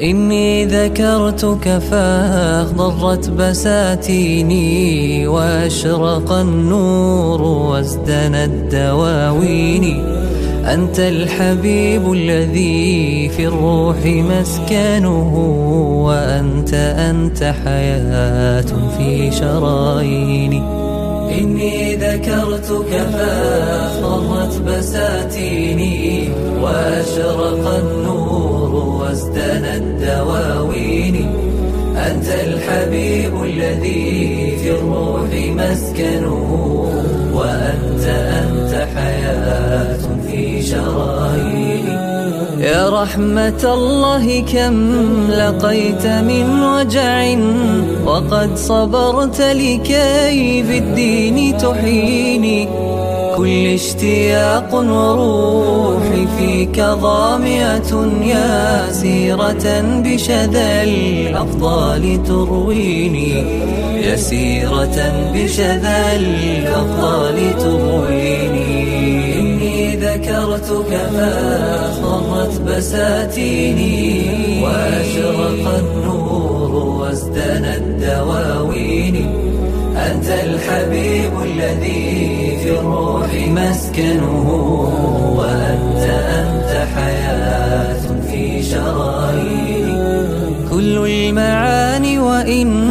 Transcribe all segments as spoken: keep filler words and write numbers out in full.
إني ذكرتك فاخضرت بساتيني، وأشرق النور وازدنت دواويني. أنت الحبيب الذي في الروح مسكنه، وأنت أنت حياة في شراييني. إني ذكرتك فاخضرت بساتيني، وأشرق النور وازدنت دواويني. أنت الحبيب الذي في الروح مسكنه، وأنت أنت حياة في شراييني. يا رحمة الله كم لقيت من وجع، وقد صبرت لكي في الدين تحيني. كل اشتياق وروحي فيك ظامئة، يا سيرة بشذا الأفضال ترويني. يا سيرة بشذا الأفضال ترويني. إني ذكرتك فاخضرت بساتيني، وأشرق النور وازدنت دواويني. أنت الحبيب الذي في الروح مسكنه، وأنت أنت حياة في شراييني. كل المعاني وإن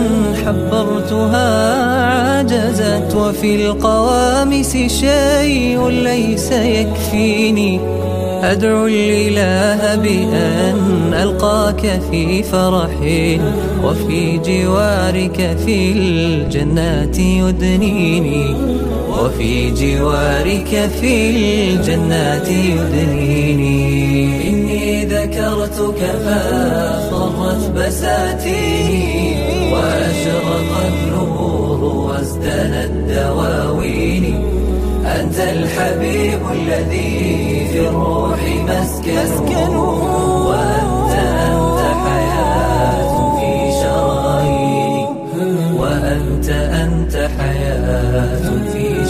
حبرتها عجزت، وفي القوامس شيء ليس يكفيني. أدعو الإله بأن ألقاك في فرح، وفي جوارك في الجنات يدنيني. وفي جوارك في الجنات يدنيني. إني ذكرتك فاخضرت بساتيني، وأشرق النور وازدنت دواويني. أنت الحبيب الذي في الروح مسكنه، وأنت أنت حياة في شراييني. وأنت أنت حياة في